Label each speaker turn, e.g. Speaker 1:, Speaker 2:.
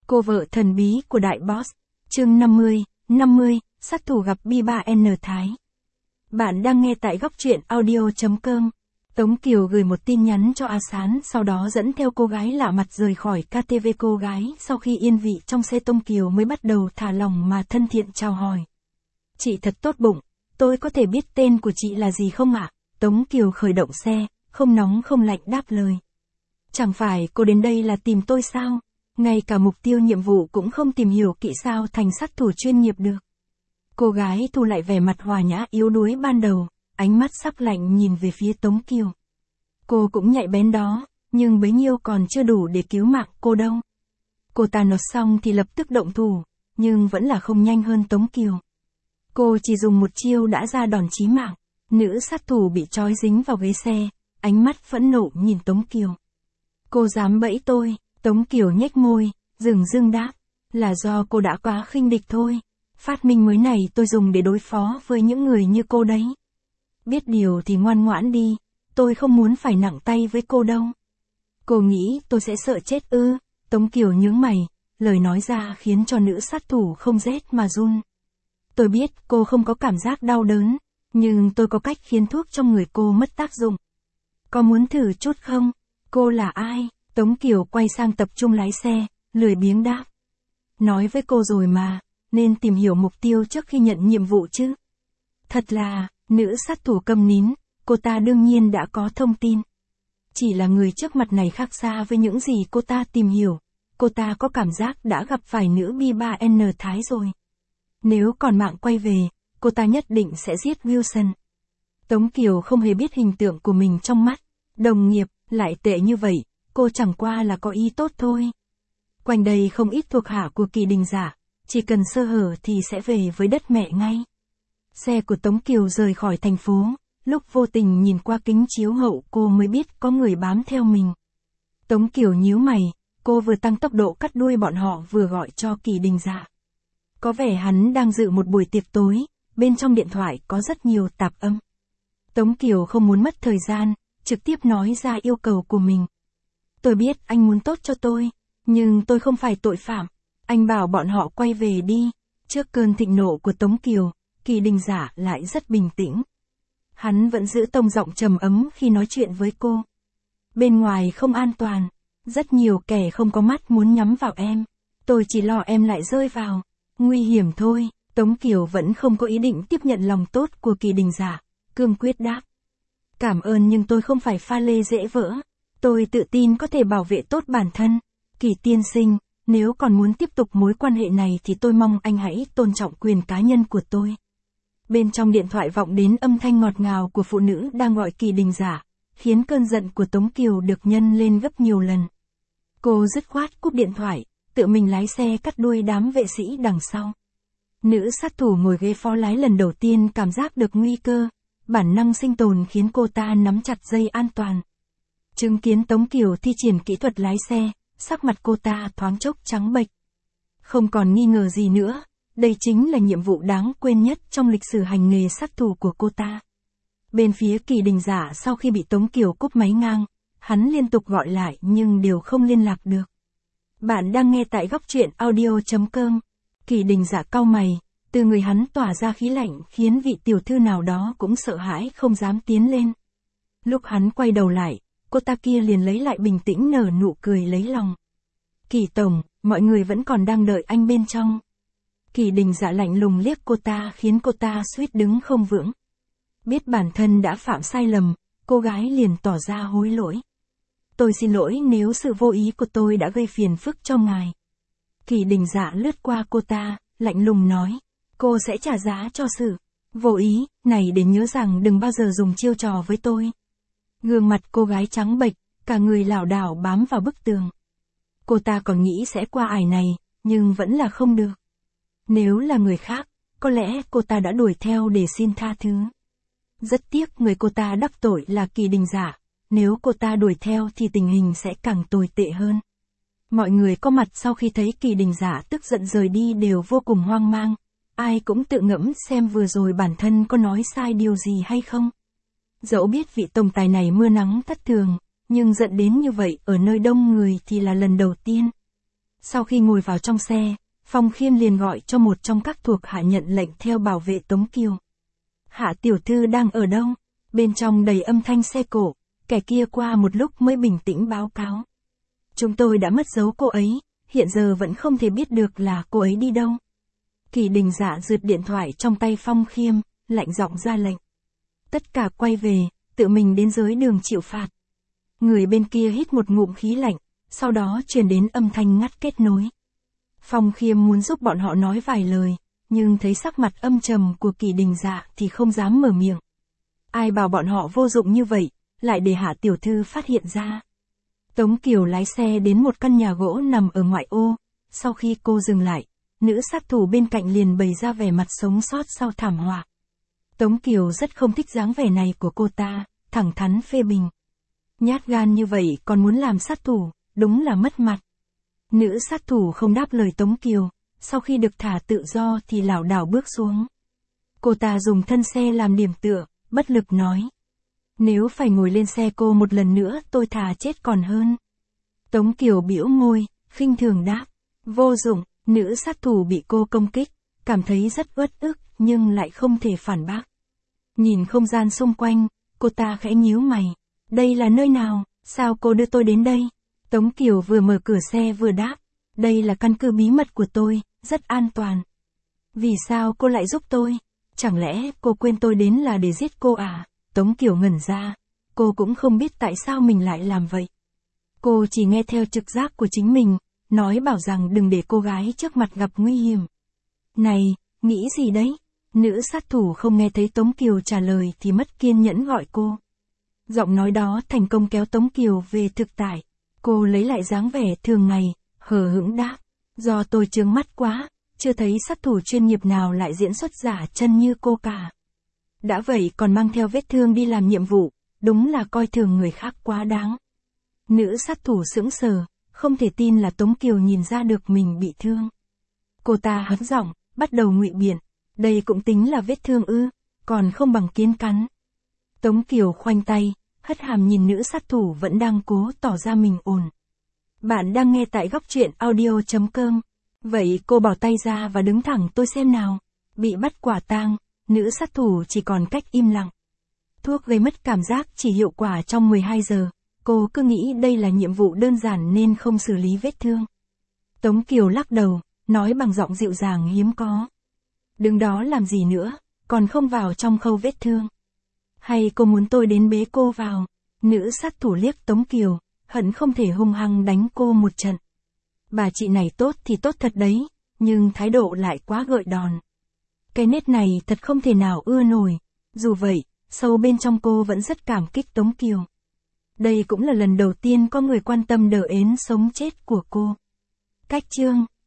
Speaker 1: Cô vợ thần bí của đại boss. Chương 50, sát thủ gặp B3N Thái. Bạn đang nghe tại góc truyện audio.com. Tống Kiều gửi một tin nhắn cho A Sán, sau đó dẫn theo cô gái lạ mặt rời khỏi KTV. Cô gái sau khi yên vị trong xe Tống Kiều mới bắt đầu thả lỏng mà thân thiện chào hỏi. Chị thật tốt bụng, tôi có thể biết tên của chị là gì không ạ? Tống Kiều khởi động xe, không nóng không lạnh đáp lời. Chẳng phải cô đến đây là tìm tôi sao? Ngay cả mục tiêu nhiệm vụ cũng không tìm hiểu kỹ sao thành sát thủ chuyên nghiệp được. Cô gái thu lại vẻ mặt hòa nhã yếu đuối ban đầu, ánh mắt sắc lạnh nhìn về phía Tống Kiều. Cô cũng nhạy bén đó, nhưng bấy nhiêu còn chưa đủ để cứu mạng cô đâu. Cô ta nói xong thì lập tức động thủ, nhưng vẫn là không nhanh hơn Tống Kiều. Cô chỉ dùng một chiêu đã ra đòn chí mạng. Nữ sát thủ bị trói dính vào ghế xe, ánh mắt phẫn nộ nhìn Tống Kiều. Cô dám bẫy tôi? Tống Kiều nhếch môi, dửng dưng đáp. Là do cô đã quá khinh địch thôi. Phát minh mới này tôi dùng để đối phó với những người như cô đấy. Biết điều thì ngoan ngoãn đi, tôi không muốn phải nặng tay với cô đâu. Cô nghĩ tôi sẽ sợ chết ư? Tống Kiều nhướng mày, lời nói ra khiến cho nữ sát thủ không rét mà run. Tôi biết cô không có cảm giác đau đớn, nhưng tôi có cách khiến thuốc trong người cô mất tác dụng. Có muốn thử chút không? Cô là ai? Tống Kiều quay sang tập trung lái xe, lười biếng đáp. Nói với cô rồi mà, nên tìm hiểu mục tiêu trước khi nhận nhiệm vụ chứ. Thật là, nữ sát thủ câm nín, cô ta đương nhiên đã có thông tin. Chỉ là người trước mặt này khác xa với những gì cô ta tìm hiểu. Cô ta có cảm giác đã gặp phải nữ B3N Thái rồi. Nếu còn mạng quay về, cô ta nhất định sẽ giết Wilson. Tống Kiều không hề biết hình tượng của mình trong mắt. Đồng nghiệp, lại tệ như vậy, cô chẳng qua là có ý tốt thôi. Quanh đây không ít thuộc hạ của Kỳ Đình Giả, chỉ cần sơ hở thì sẽ về với đất mẹ ngay. Xe của Tống Kiều rời khỏi thành phố, lúc vô tình nhìn qua kính chiếu hậu cô mới biết có người bám theo mình. Tống Kiều nhíu mày, cô vừa tăng tốc độ cắt đuôi bọn họ vừa gọi cho Kỳ Đình Giả. Có vẻ hắn đang dự một buổi tiệc tối, bên trong điện thoại có rất nhiều tạp âm. Tống Kiều không muốn mất thời gian, trực tiếp nói ra yêu cầu của mình. Tôi biết anh muốn tốt cho tôi, nhưng tôi không phải tội phạm. Anh bảo bọn họ quay về đi. Trước cơn thịnh nộ của Tống Kiều, Kỳ Đình Giả lại rất bình tĩnh. Hắn vẫn giữ tông giọng trầm ấm khi nói chuyện với cô. Bên ngoài không an toàn, rất nhiều kẻ không có mắt muốn nhắm vào em. Tôi chỉ lo em lại rơi vào nguy hiểm thôi. Tống Kiều vẫn không có ý định tiếp nhận lòng tốt của Kỳ Đình Giả, cương quyết đáp. Cảm ơn nhưng tôi không phải pha lê dễ vỡ. Tôi tự tin có thể bảo vệ tốt bản thân. Kỳ tiên sinh, nếu còn muốn tiếp tục mối quan hệ này thì tôi mong anh hãy tôn trọng quyền cá nhân của tôi. Bên trong điện thoại vọng đến âm thanh ngọt ngào của phụ nữ đang gọi Kỳ Đình Giả, khiến cơn giận của Tống Kiều được nhân lên gấp nhiều lần. Cô dứt khoát cúp điện thoại, tự mình lái xe cắt đuôi đám vệ sĩ đằng sau. Nữ sát thủ ngồi ghế phó lái lần đầu tiên cảm giác được nguy cơ, bản năng sinh tồn khiến cô ta nắm chặt dây an toàn. Chứng kiến Tống Kiều thi triển kỹ thuật lái xe, sắc mặt cô ta thoáng chốc trắng bệch. Không còn nghi ngờ gì nữa, đây chính là nhiệm vụ đáng quên nhất trong lịch sử hành nghề sát thủ của cô ta. Bên phía Kỳ Đình Giả sau khi bị Tống Kiều cúp máy ngang, hắn liên tục gọi lại nhưng đều không liên lạc được. Bạn đang nghe tại góc truyện audio.com. Kỳ Đình Giả cau mày, từ người hắn tỏa ra khí lạnh khiến vị tiểu thư nào đó cũng sợ hãi không dám tiến lên. Lúc hắn quay đầu lại, cô ta kia liền lấy lại bình tĩnh nở nụ cười lấy lòng. Kỳ tổng, mọi người vẫn còn đang đợi anh bên trong. Kỳ Đình Giả lạnh lùng liếc cô ta khiến cô ta suýt đứng không vững. Biết bản thân đã phạm sai lầm, cô gái liền tỏ ra hối lỗi. Tôi xin lỗi nếu sự vô ý của tôi đã gây phiền phức cho ngài. Kỳ Đình Giả lướt qua cô ta, lạnh lùng nói. Cô sẽ trả giá cho sự vô ý này để nhớ rằng đừng bao giờ dùng chiêu trò với tôi. Gương mặt cô gái trắng bệch, cả người lảo đảo bám vào bức tường. Cô ta còn nghĩ sẽ qua ải này, nhưng vẫn là không được. Nếu là người khác, có lẽ cô ta đã đuổi theo để xin tha thứ. Rất tiếc người cô ta đắc tội là Kỳ Đình Giả, nếu cô ta đuổi theo thì tình hình sẽ càng tồi tệ hơn. Mọi người có mặt sau khi thấy Kỳ Đình Giả tức giận rời đi đều vô cùng hoang mang, ai cũng tự ngẫm xem vừa rồi bản thân có nói sai điều gì hay không. Dẫu biết vị tổng tài này mưa nắng thất thường, nhưng giận đến như vậy ở nơi đông người thì là lần đầu tiên. Sau khi ngồi vào trong xe, Phong Khiêm liền gọi cho một trong các thuộc hạ nhận lệnh theo bảo vệ Tống Kiều. Hạ tiểu thư đang ở đâu? Bên trong đầy âm thanh xe cộ, kẻ kia qua một lúc mới bình tĩnh báo cáo. Chúng tôi đã mất dấu cô ấy, hiện giờ vẫn không thể biết được là cô ấy đi đâu. Kỳ Đình Dạ rượt điện thoại trong tay Phong Khiêm, lạnh giọng ra lệnh. Tất cả quay về, tự mình đến dưới đường chịu phạt. Người bên kia hít một ngụm khí lạnh, sau đó truyền đến âm thanh ngắt kết nối. Phong Khiêm muốn giúp bọn họ nói vài lời, nhưng thấy sắc mặt âm trầm của Kỳ Đình Dạ thì không dám mở miệng. Ai bảo bọn họ vô dụng như vậy, lại để Hạ tiểu thư phát hiện ra. Tống Kiều lái xe đến một căn nhà gỗ nằm ở ngoại ô, sau khi cô dừng lại, nữ sát thủ bên cạnh liền bày ra vẻ mặt sống sót sau thảm họa. Tống Kiều rất không thích dáng vẻ này của cô ta, thẳng thắn phê bình. Nhát gan như vậy còn muốn làm sát thủ, đúng là mất mặt. Nữ sát thủ không đáp lời Tống Kiều, sau khi được thả tự do thì lảo đảo bước xuống. Cô ta dùng thân xe làm điểm tựa, bất lực nói. Nếu phải ngồi lên xe cô một lần nữa tôi thà chết còn hơn. Tống Kiều bĩu môi, khinh thường đáp. Vô dụng, nữ sát thủ bị cô công kích, cảm thấy rất uất ức nhưng lại không thể phản bác. Nhìn không gian xung quanh, cô ta khẽ nhíu mày. Đây là nơi nào, sao cô đưa tôi đến đây? Tống Kiều vừa mở cửa xe vừa đáp. Đây là căn cứ bí mật của tôi, rất an toàn. Vì sao cô lại giúp tôi? Chẳng lẽ cô quên tôi đến là để giết cô à? Tống Kiều ngẩn ra. Cô cũng không biết tại sao mình lại làm vậy. Cô chỉ nghe theo trực giác của chính mình, nói bảo rằng đừng để cô gái trước mặt gặp nguy hiểm. Này, nghĩ gì đấy? Nữ sát thủ không nghe thấy Tống Kiều trả lời thì mất kiên nhẫn gọi cô. Giọng nói đó thành công kéo Tống Kiều về thực tại. Cô lấy lại dáng vẻ thường ngày, hờ hững đáp. Do tôi chướng mắt quá, chưa thấy sát thủ chuyên nghiệp nào lại diễn xuất giả chân như cô cả. Đã vậy còn mang theo vết thương đi làm nhiệm vụ, đúng là coi thường người khác quá đáng. Nữ sát thủ sững sờ, không thể tin là Tống Kiều nhìn ra được mình bị thương. Cô ta hất giọng, bắt đầu ngụy biện. Đây cũng tính là vết thương ư, còn không bằng kiến cắn. Tống Kiều khoanh tay, hất hàm nhìn nữ sát thủ vẫn đang cố tỏ ra mình ổn. Bạn đang nghe tại góc truyện audio.com. Vậy cô bỏ tay ra và đứng thẳng tôi xem nào. Bị bắt quả tang, nữ sát thủ chỉ còn cách im lặng. Thuốc gây mất cảm giác chỉ hiệu quả trong 12 giờ. Cô cứ nghĩ đây là nhiệm vụ đơn giản nên không xử lý vết thương. Tống Kiều lắc đầu, nói bằng giọng dịu dàng hiếm có. Đứng đó làm gì nữa, còn không vào trong khâu vết thương. Hay cô muốn tôi đến bế cô vào? Nữ sát thủ liếc Tống Kiều, hận không thể hung hăng đánh cô một trận. Bà chị này tốt thì tốt thật đấy, nhưng thái độ lại quá gợi đòn. Cái nết này thật không thể nào ưa nổi. Dù vậy, sâu bên trong cô vẫn rất cảm kích Tống Kiều. Đây cũng là lần đầu tiên có người quan tâm đờ ến sống chết của cô. Cách chương